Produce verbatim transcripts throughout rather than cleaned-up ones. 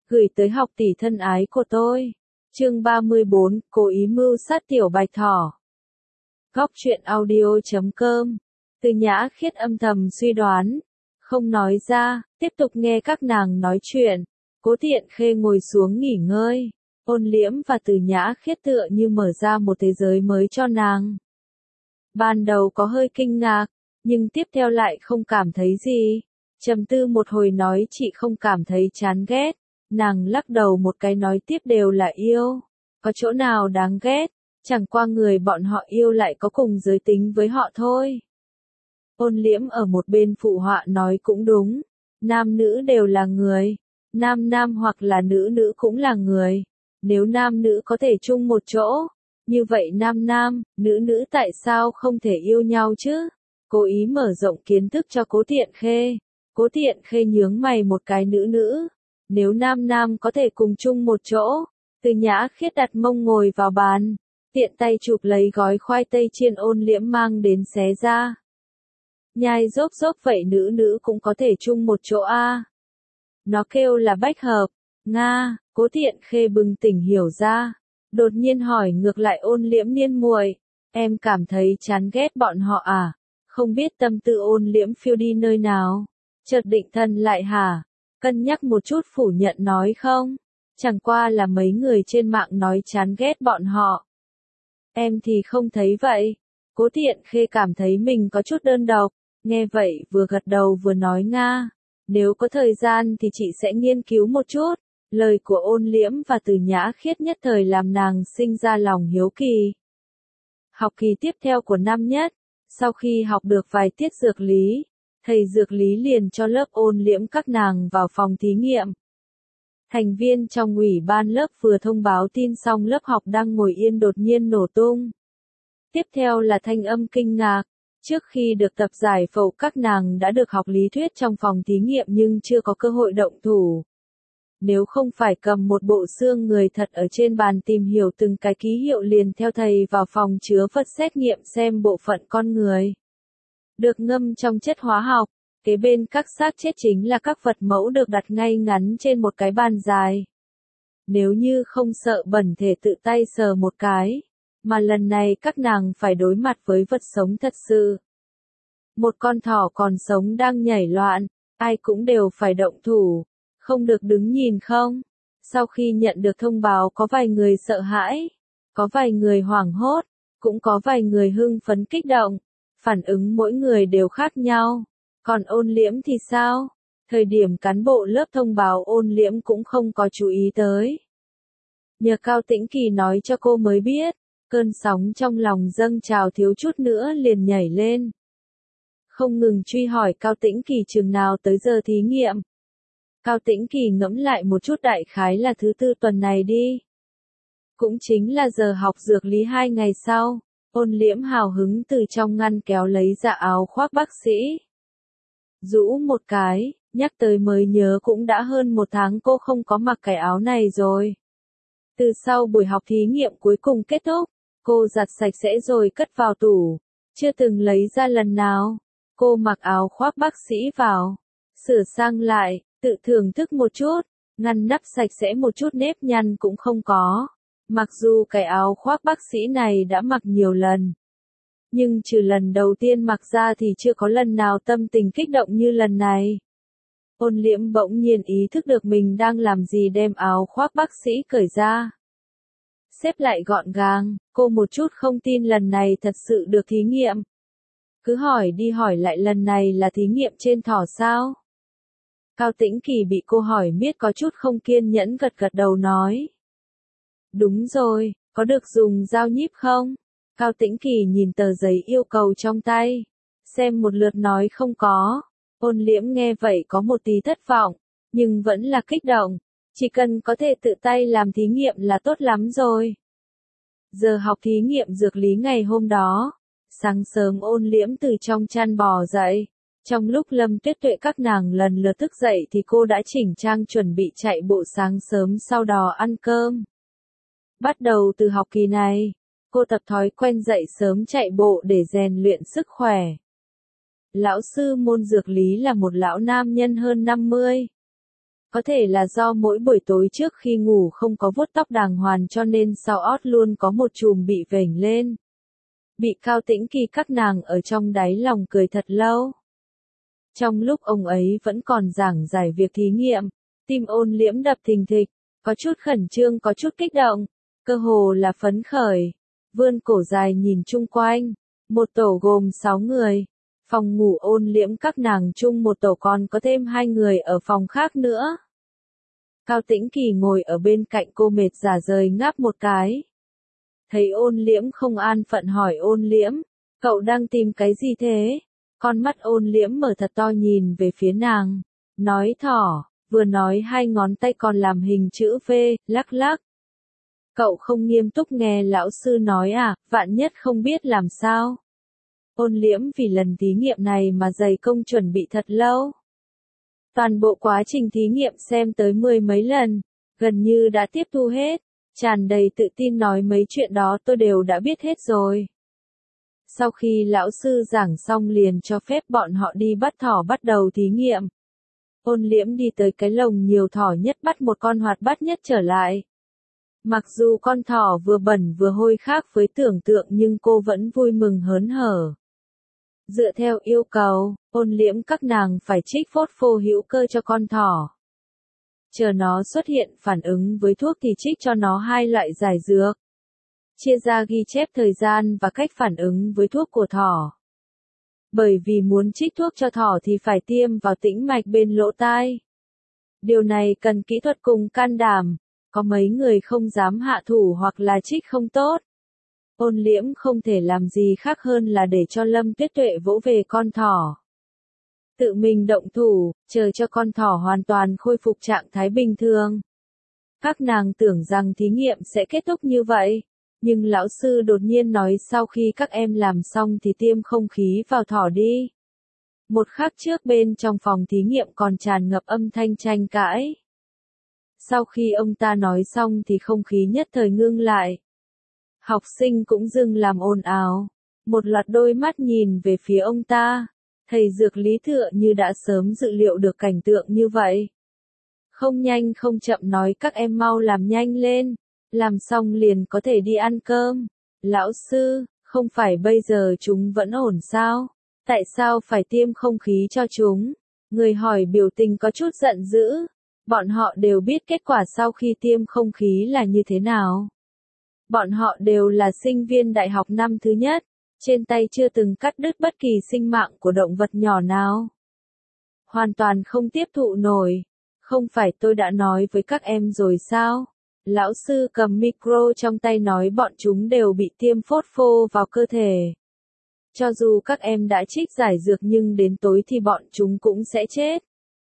Gửi tới học tỷ thân ái của tôi. Chương ba mươi bốn, cố ý mưu sát tiểu bạch thỏ. Góc truyện audio chấm com. Từ Nhã Khiết âm thầm suy đoán, không nói ra, tiếp tục nghe các nàng nói chuyện. Cố Tiện Khê ngồi xuống nghỉ ngơi. Ôn Liễm và Từ Nhã Khiết tựa như mở ra một thế giới mới cho nàng. Ban đầu có hơi kinh ngạc, nhưng tiếp theo lại không cảm thấy gì. Trầm tư một hồi nói chị không cảm thấy chán ghét. Nàng lắc đầu một cái nói tiếp đều là yêu. Có chỗ nào đáng ghét, chẳng qua người bọn họ yêu lại có cùng giới tính với họ thôi. Ôn Liễm ở một bên phụ họa nói cũng đúng. Nam nữ đều là người. Nam nam hoặc là nữ nữ cũng là người. Nếu nam nữ có thể chung một chỗ, như vậy nam nam, nữ nữ tại sao không thể yêu nhau chứ? Cố ý mở rộng kiến thức cho Cố Tiện Khê. Cố Tiện Khê nhướng mày một cái nữ nữ. Nếu nam nam có thể cùng chung một chỗ. Từ Nhã Khiết đặt mông ngồi vào bàn, tiện tay chụp lấy gói khoai tây chiên Ôn Liễm mang đến xé ra. Nhai rốp rốp vậy nữ nữ cũng có thể chung một chỗ a. À. Nó kêu là bách hợp. Nga, Cố Tiện Khê bừng tỉnh hiểu ra. Đột nhiên hỏi ngược lại Ôn Liễm niên muội, em cảm thấy chán ghét bọn họ à? Không biết tâm tư Ôn Liễm phiêu đi nơi nào. Chợt định thần lại hả? Cân nhắc một chút phủ nhận nói không. Chẳng qua là mấy người trên mạng nói chán ghét bọn họ. Em thì không thấy vậy. Cố Tiện Khê cảm thấy mình có chút đơn độc. Nghe vậy vừa gật đầu vừa nói Nga. Nếu có thời gian thì chị sẽ nghiên cứu một chút. Lời của Ôn Liễm và Từ Nhã Khiết nhất thời làm nàng sinh ra lòng hiếu kỳ. Học kỳ tiếp theo của năm nhất, sau khi học được vài tiết dược lý, thầy dược lý liền cho lớp Ôn Liễm các nàng vào phòng thí nghiệm. Thành viên trong ủy ban lớp vừa thông báo tin xong lớp học đang ngồi yên đột nhiên nổ tung. Tiếp theo là thanh âm kinh ngạc. Trước khi được tập giải phẫu các nàng đã được học lý thuyết trong phòng thí nghiệm nhưng chưa có cơ hội động thủ. Nếu không phải cầm một bộ xương người thật ở trên bàn tìm hiểu từng cái ký hiệu liền theo thầy vào phòng chứa vật xét nghiệm xem bộ phận con người. Được ngâm trong chất hóa học, kế bên các xác chết chính là các vật mẫu được đặt ngay ngắn trên một cái bàn dài. Nếu như không sợ bẩn thể tự tay sờ một cái, mà lần này các nàng phải đối mặt với vật sống thật sự. Một con thỏ còn sống đang nhảy loạn, ai cũng đều phải động thủ, không được đứng nhìn không. Sau khi nhận được thông báo có vài người sợ hãi, có vài người hoảng hốt, cũng có vài người hưng phấn kích động. Phản ứng mỗi người đều khác nhau. Còn Ôn Liễm thì sao? Thời điểm cán bộ lớp thông báo Ôn Liễm cũng không có chú ý tới. Nhờ Cao Tĩnh Kỳ nói cho cô mới biết, cơn sóng trong lòng dâng trào thiếu chút nữa liền nhảy lên. Không ngừng truy hỏi Cao Tĩnh Kỳ chừng nào tới giờ thí nghiệm. Cao Tĩnh Kỳ ngẫm lại một chút đại khái là thứ tư tuần này đi. Cũng chính là giờ học dược lý hai ngày sau. Ôn Liễm hào hứng từ trong ngăn kéo lấy ra áo khoác bác sĩ. Rũ một cái, nhắc tới mới nhớ cũng đã hơn một tháng cô không có mặc cái áo này rồi. Từ sau buổi học thí nghiệm cuối cùng kết thúc, cô giặt sạch sẽ rồi cất vào tủ. Chưa từng lấy ra lần nào. Cô mặc áo khoác bác sĩ vào. Sửa sang lại, tự thưởng thức một chút. Ngăn nắp sạch sẽ một chút nếp nhăn cũng không có. Mặc dù cái áo khoác bác sĩ này đã mặc nhiều lần. Nhưng trừ lần đầu tiên mặc ra thì chưa có lần nào tâm tình kích động như lần này. Ôn Liễm bỗng nhiên ý thức được mình đang làm gì đem áo khoác bác sĩ cởi ra. Xếp lại gọn gàng, cô một chút không tin lần này thật sự được thí nghiệm. Cứ hỏi đi hỏi lại lần này là thí nghiệm trên thỏ sao? Cao Tĩnh Kỳ bị cô hỏi miết có chút không kiên nhẫn gật gật đầu nói. Đúng rồi, có được dùng dao nhíp không? Cao Tĩnh Kỳ nhìn tờ giấy yêu cầu trong tay. Xem một lượt nói không có. Ôn Liễm nghe vậy có một tí thất vọng, nhưng vẫn là kích động. Chỉ cần có thể tự tay làm thí nghiệm là tốt lắm rồi. Giờ học thí nghiệm dược lý ngày hôm đó. Sáng sớm Ôn Liễm từ trong chăn bò dậy. Trong lúc Lâm Tuyết Tuệ các nàng lần lượt thức dậy thì cô đã chỉnh trang chuẩn bị chạy bộ sáng sớm sau đó ăn cơm. Bắt đầu từ học kỳ này, cô tập thói quen dậy sớm chạy bộ để rèn luyện sức khỏe. Lão sư môn dược lý là một lão nam nhân hơn năm mươi. Có thể là do mỗi buổi tối trước khi ngủ không có vuốt tóc đàng hoàng cho nên sau ót luôn có một chùm bị vểnh lên. Bị Cao Tĩnh Kỳ các nàng ở trong đáy lòng cười thật lâu. Trong lúc ông ấy vẫn còn giảng giải việc thí nghiệm, tim Ôn Liễm đập thình thịch, có chút khẩn trương có chút kích động, cơ hồ là phấn khởi, vươn cổ dài nhìn chung quanh, một tổ gồm sáu người, phòng ngủ Ôn Liễm các nàng chung một tổ còn có thêm hai người ở phòng khác nữa. Cao Tĩnh Kỳ ngồi ở bên cạnh cô mệt rả rời ngáp một cái. Thấy Ôn Liễm không an phận hỏi Ôn Liễm, cậu đang tìm cái gì thế? Con mắt Ôn Liễm mở thật to nhìn về phía nàng, nói thỏ, vừa nói hai ngón tay còn làm hình chữ V, lắc lắc. Cậu không nghiêm túc nghe lão sư nói à, vạn nhất không biết làm sao. Ôn Liễm vì lần thí nghiệm này mà dày công chuẩn bị thật lâu. Toàn bộ quá trình thí nghiệm xem tới mười mấy lần, gần như đã tiếp thu hết, tràn đầy tự tin nói mấy chuyện đó tôi đều đã biết hết rồi. Sau khi lão sư giảng xong liền cho phép bọn họ đi bắt thỏ bắt đầu thí nghiệm. Ôn Liễm đi tới cái lồng nhiều thỏ nhất bắt một con hoạt bát nhất trở lại. Mặc dù con thỏ vừa bẩn vừa hôi khác với tưởng tượng nhưng cô vẫn vui mừng hớn hở. Dựa theo yêu cầu, Ôn Liễm các nàng phải trích phốt phô hữu cơ cho con thỏ. Chờ nó xuất hiện phản ứng với thuốc thì trích cho nó hai loại giải dược. Chia ra ghi chép thời gian và cách phản ứng với thuốc của thỏ. Bởi vì muốn trích thuốc cho thỏ thì phải tiêm vào tĩnh mạch bên lỗ tai. Điều này cần kỹ thuật cùng can đảm, có mấy người không dám hạ thủ hoặc là trích không tốt. Ôn Liễm không thể làm gì khác hơn là để cho Lâm Tuyết Tuệ vỗ về con thỏ. Tự mình động thủ, chờ cho con thỏ hoàn toàn khôi phục trạng thái bình thường. Các nàng tưởng rằng thí nghiệm sẽ kết thúc như vậy, nhưng lão sư đột nhiên nói sau khi các em làm xong thì tiêm không khí vào thỏ đi. Một khắc trước bên trong phòng thí nghiệm còn tràn ngập âm thanh tranh cãi. Sau khi ông ta nói xong thì không khí nhất thời ngưng lại. Học sinh cũng dừng làm ồn ào, một loạt đôi mắt nhìn về phía ông ta. Thầy dược lý tựa như đã sớm dự liệu được cảnh tượng như vậy. Không nhanh không chậm nói các em mau làm nhanh lên, làm xong liền có thể đi ăn cơm. Lão sư, không phải bây giờ chúng vẫn ổn sao? Tại sao phải tiêm không khí cho chúng? Người hỏi biểu tình có chút giận dữ. Bọn họ đều biết kết quả sau khi tiêm không khí là như thế nào. Bọn họ đều là sinh viên đại học năm thứ nhất. Trên tay chưa từng cắt đứt bất kỳ sinh mạng của động vật nhỏ nào. Hoàn toàn không tiếp thụ nổi. Không phải tôi đã nói với các em rồi sao? Lão sư cầm micro trong tay nói bọn chúng đều bị tiêm phốt phô vào cơ thể. Cho dù các em đã trích giải dược nhưng đến tối thì bọn chúng cũng sẽ chết.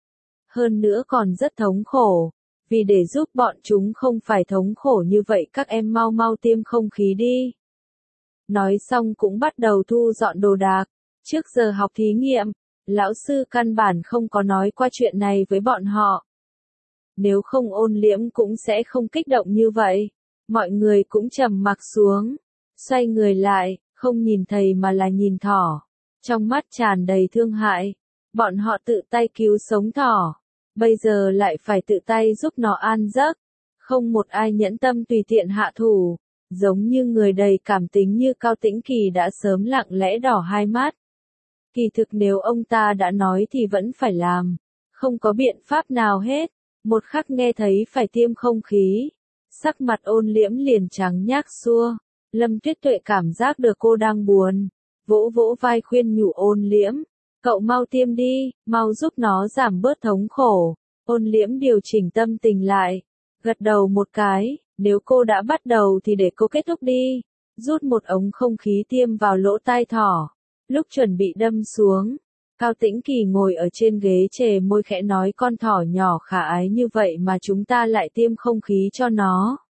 Hơn nữa còn rất thống khổ. Vì để giúp bọn chúng không phải thống khổ như vậy các em mau mau tiêm không khí đi. Nói xong cũng bắt đầu thu dọn đồ đạc. Trước giờ học thí nghiệm, lão sư căn bản không có nói qua chuyện này với bọn họ. Nếu không Ôn Liễm cũng sẽ không kích động như vậy. Mọi người cũng trầm mặc xuống. Xoay người lại, không nhìn thầy mà là nhìn thỏ. Trong mắt tràn đầy thương hại. Bọn họ tự tay cứu sống thỏ. Bây giờ lại phải tự tay giúp nó an giấc. Không một ai nhẫn tâm tùy tiện hạ thủ. Giống như người đầy cảm tính như Cao Tĩnh Kỳ đã sớm lặng lẽ đỏ hai mắt. Kỳ thực nếu ông ta đã nói thì vẫn phải làm. Không có biện pháp nào hết. Một khắc nghe thấy phải tiêm không khí. Sắc mặt Ôn Liễm liền trắng nhác xua. Lâm Tuyết Tuệ cảm giác được cô đang buồn. Vỗ vỗ vai khuyên nhủ Ôn Liễm. Cậu mau tiêm đi, mau giúp nó giảm bớt thống khổ. Ôn Liễm điều chỉnh tâm tình lại. Gật đầu một cái. Nếu cô đã bắt đầu thì để cô kết thúc đi. Rút một ống không khí tiêm vào lỗ tai thỏ. Lúc chuẩn bị đâm xuống, Cao Tĩnh Kỳ ngồi ở trên ghế chề môi khẽ nói con thỏ nhỏ khả ái như vậy mà chúng ta lại tiêm không khí cho nó.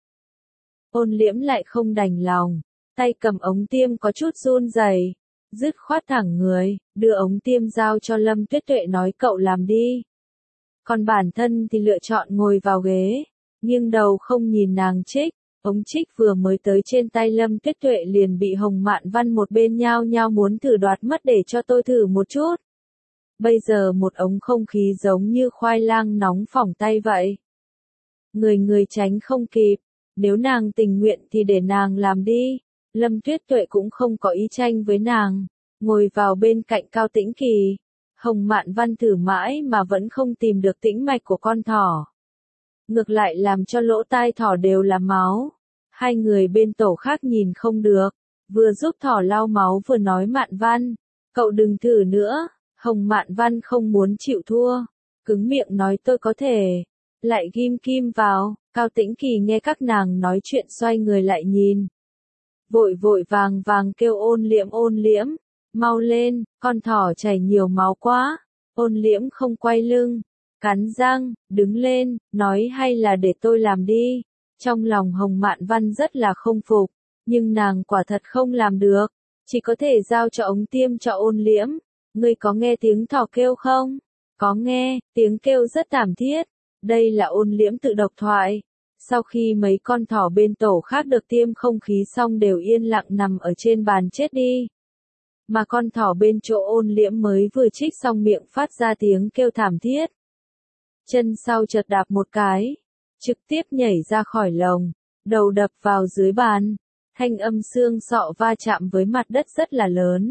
Ôn Liễm lại không đành lòng, tay cầm ống tiêm có chút run rẩy, dứt khoát thẳng người, đưa ống tiêm giao cho Lâm Tuyết Tuệ nói cậu làm đi. Còn bản thân thì lựa chọn ngồi vào ghế. Nhưng đầu không nhìn nàng trích, ống trích vừa mới tới trên tay Lâm Tuyết Tuệ liền bị Hồng Mạn Văn một bên nhao nhao muốn thử đoạt mất để cho tôi thử một chút. Bây giờ một ống không khí giống như khoai lang nóng phỏng tay vậy. Người người tránh không kịp, nếu nàng tình nguyện thì để nàng làm đi. Lâm Tuyết Tuệ cũng không có ý tranh với nàng, ngồi vào bên cạnh Cao Tĩnh Kỳ. Hồng Mạn Văn thử mãi mà vẫn không tìm được tĩnh mạch của con thỏ. Ngược lại làm cho lỗ tai thỏ đều là máu. Hai người bên tổ khác nhìn không được, vừa giúp thỏ lau máu vừa nói Mạn Văn, cậu đừng thử nữa. Hồng Mạn Văn không muốn chịu thua, cứng miệng nói tôi có thể, lại ghim kim vào. Cao Tĩnh Kỳ nghe các nàng nói chuyện xoay người lại nhìn. Vội vội vàng vàng kêu Ôn Liễm Ôn Liễm, mau lên, con thỏ chảy nhiều máu quá. Ôn Liễm không quay lưng, cắn răng, đứng lên, nói hay là để tôi làm đi. Trong lòng Hồng Mạn Văn rất là không phục, nhưng nàng quả thật không làm được, chỉ có thể giao cho ống tiêm cho Ôn Liễm. Ngươi có nghe tiếng thỏ kêu không? Có nghe, tiếng kêu rất thảm thiết. Đây là Ôn Liễm tự độc thoại. Sau khi mấy con thỏ bên tổ khác được tiêm không khí xong đều yên lặng nằm ở trên bàn chết đi. Mà con thỏ bên chỗ Ôn Liễm mới vừa trích xong miệng phát ra tiếng kêu thảm thiết. Chân sau chợt đạp một cái, trực tiếp nhảy ra khỏi lồng, đầu đập vào dưới bàn. Thanh âm xương sọ va chạm với mặt đất rất là lớn,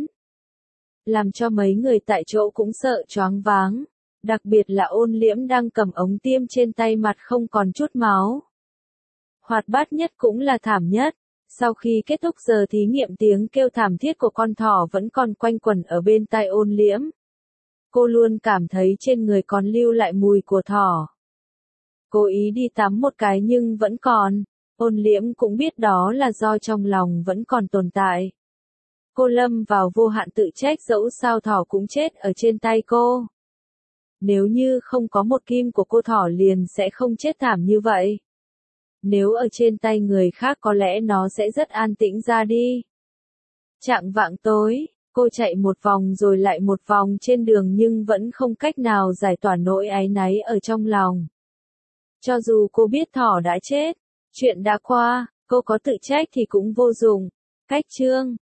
làm cho mấy người tại chỗ cũng sợ choáng váng, đặc biệt là Ôn Liễm đang cầm ống tiêm trên tay, mặt không còn chút máu. Hoạt bát nhất cũng là thảm nhất. Sau khi kết thúc giờ thí nghiệm, tiếng kêu thảm thiết của con thỏ vẫn còn quanh quẩn ở bên tai Ôn Liễm. Cô luôn cảm thấy trên người còn lưu lại mùi của thỏ. Cố ý đi tắm một cái nhưng vẫn còn. Ôn Liễm cũng biết đó là do trong lòng vẫn còn tồn tại. Cô lâm vào vô hạn tự trách, dẫu sao thỏ cũng chết ở trên tay cô. Nếu như không có một kim của cô, thỏ liền sẽ không chết thảm như vậy. Nếu ở trên tay người khác có lẽ nó sẽ rất an tĩnh ra đi. Chạng vạng tối, cô chạy một vòng rồi lại một vòng trên đường nhưng vẫn không cách nào giải tỏa nỗi áy náy ở trong lòng. Cho dù cô biết thỏ đã chết, chuyện đã qua, cô có tự trách thì cũng vô dụng. Cách chương